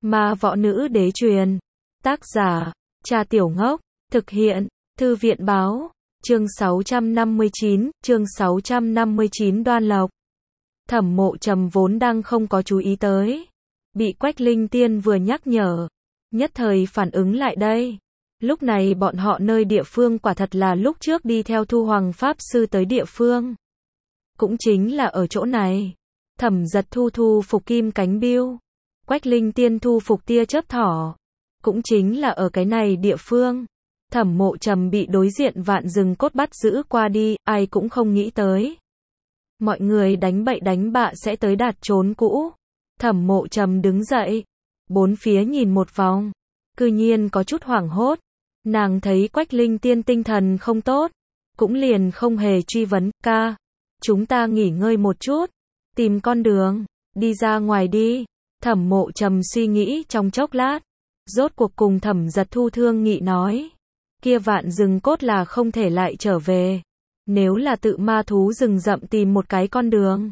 Ma võ nữ đế truyền. Tác giả, Cha Tiểu Ngốc. Thực hiện, Thư viện báo. Chương 659, Đoan Lộc. Thẩm Mộ Trầm vốn đang không có chú ý tới. Bị Quách Linh Tiên vừa nhắc nhở. Nhất thời phản ứng lại đây. Lúc này bọn họ nơi địa phương quả thật là lúc trước đi theo Thu Hoàng Pháp Sư tới địa phương. Cũng chính là ở chỗ này. Thẩm Giật Thu thu phục kim cánh biêu. Quách Linh Tiên thu phục tia chớp thỏ. Cũng chính là ở cái này địa phương. Thẩm Mộ Trầm bị đối diện vạn rừng cốt bắt giữ qua đi, ai cũng không nghĩ tới. Mọi người đánh bậy đánh bạ sẽ tới đạt trốn cũ. Thẩm Mộ Trầm đứng dậy. Bốn phía nhìn một vòng. Cư nhiên có chút hoảng hốt. Nàng thấy Quách Linh Tiên tinh thần không tốt. Cũng liền không hề truy vấn, ca. Chúng ta nghỉ ngơi một chút. Tìm con đường. Đi ra ngoài đi. Thẩm Mộ Trầm suy nghĩ trong chốc lát. Rốt cuộc cùng Thẩm Giật Thu thương nghị nói. Kia vạn rừng cốt là không thể lại trở về. Nếu là tự ma thú rừng rậm tìm một cái con đường.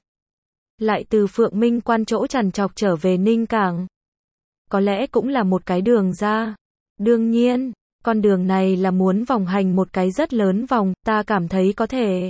Lại từ Phượng Minh Quan chỗ trằn trọc trở về Ninh Cảng. Có lẽ cũng là một cái đường ra. Đương nhiên, con đường này là muốn vòng hành một cái rất lớn vòng, ta cảm thấy có thể.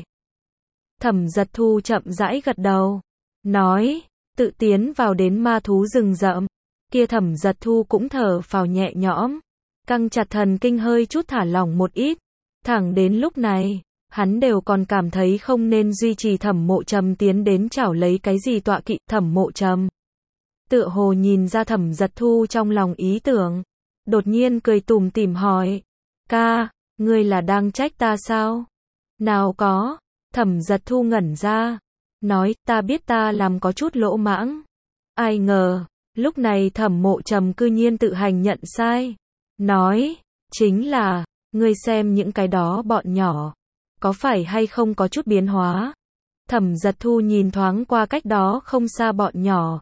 Thẩm Giật Thu chậm rãi gật đầu. Nói, tự tiến vào đến ma thú rừng rậm. Kia Thẩm Giật Thu cũng thở phào nhẹ nhõm. Căng chặt thần kinh hơi chút thả lỏng một ít. Thẳng đến lúc này, hắn đều còn cảm thấy không nên duy trì Thẩm Mộ Trầm tiến đến chảo lấy cái gì tọa kỵ. Thẩm Mộ Trầm tựa hồ nhìn ra Thẩm Giật Thu trong lòng ý tưởng. Đột nhiên cười tủm tỉm hỏi. Ca, ngươi là đang trách ta sao? Nào có. Thẩm Giật Thu ngẩn ra. Nói, ta biết ta làm có chút lỗ mãng. Ai ngờ, lúc này Thẩm Mộ Trầm cư nhiên tự hành nhận sai. Nói, chính là, ngươi xem những cái đó bọn nhỏ. Có phải hay không có chút biến hóa? Thẩm Giật Thu nhìn thoáng qua cách đó không xa bọn nhỏ.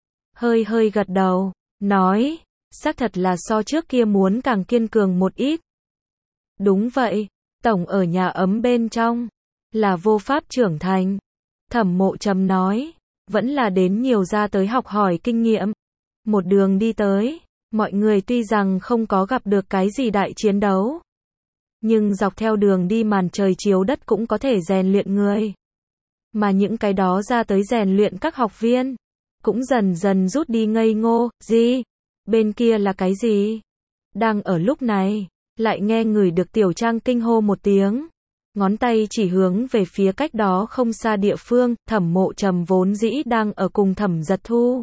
Hơi hơi gật đầu. Nói, xác thật là so trước kia muốn càng kiên cường một ít. Đúng vậy, tổng ở nhà ấm bên trong. Là vô pháp trưởng thành. Thẩm Mộ Trầm nói, vẫn là đến nhiều ra tới học hỏi kinh nghiệm. Một đường đi tới, mọi người tuy rằng không có gặp được cái gì đại chiến đấu. Nhưng dọc theo đường đi màn trời chiếu đất cũng có thể rèn luyện người. Mà những cái đó ra tới rèn luyện các học viên. Cũng dần dần rút đi ngây ngô, gì? Bên kia là cái gì? Đang ở lúc này, lại nghe người được Tiểu Trang kinh hô một tiếng. Ngón tay chỉ hướng về phía cách đó không xa địa phương. Thẩm Mộ Trầm vốn dĩ đang ở cùng Thẩm Giật Thu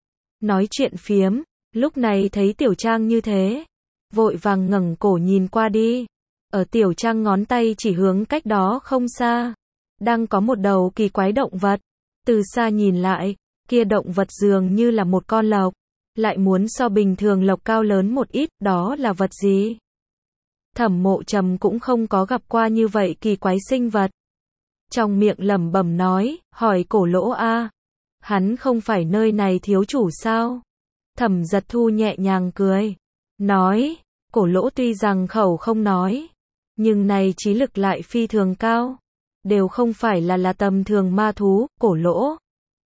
nói chuyện phiếm. Lúc này thấy Tiểu Trang như thế, vội vàng ngẩng cổ nhìn qua đi. Ở Tiểu Trang ngón tay chỉ hướng cách đó không xa, đang có một đầu kỳ quái động vật. Từ xa nhìn lại, kia động vật dường như là một con lộc, lại muốn so bình thường lộc cao lớn một ít. Đó là vật gì? Thẩm Mộ Trầm cũng không có gặp qua như vậy kỳ quái sinh vật. Trong miệng lẩm bẩm nói, hỏi Cổ Lỗ a, hắn không phải nơi này thiếu chủ sao? Thẩm Giật Thu nhẹ nhàng cười, nói, Cổ Lỗ tuy rằng khẩu không nói, nhưng này trí lực lại phi thường cao, đều không phải là tầm thường ma thú. Cổ Lỗ,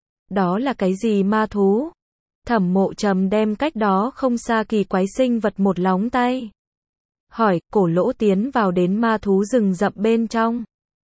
đó là cái gì ma thú? Thẩm Mộ Trầm đem cách đó không xa kỳ quái sinh vật một lóng tay. Hỏi, Cổ Lỗ tiến vào đến ma thú rừng rậm bên trong.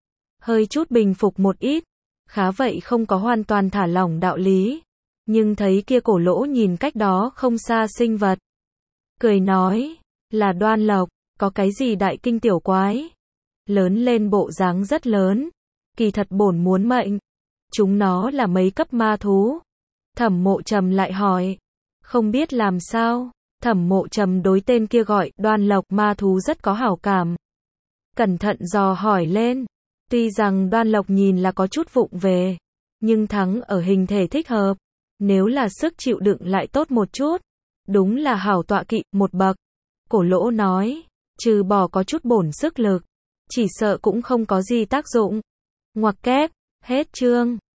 Hơi chút bình phục một ít. Khá vậy không có hoàn toàn thả lỏng đạo lý. Nhưng thấy kia Cổ Lỗ nhìn cách đó không xa sinh vật. Cười nói, là Đoan Lộc, có cái gì đại kinh tiểu quái. Lớn lên bộ dáng rất lớn. Kỳ thật bổn muốn mệnh. Chúng nó là mấy cấp ma thú? Thẩm Mộ Trầm lại hỏi. Không biết làm sao. Thẩm Mộ Trầm đối tên kia gọi Đoan Lộc ma thú rất có hảo cảm. Cẩn thận dò hỏi lên. Tuy rằng Đoan Lộc nhìn là có chút vụng về, nhưng thắng ở hình thể thích hợp. Nếu là sức chịu đựng lại tốt một chút, đúng là hảo tọa kỵ một bậc. Cổ Lỗ nói, trừ bỏ có chút bổn sức lực, chỉ sợ cũng không có gì tác dụng. Ngoặc kép, hết chương.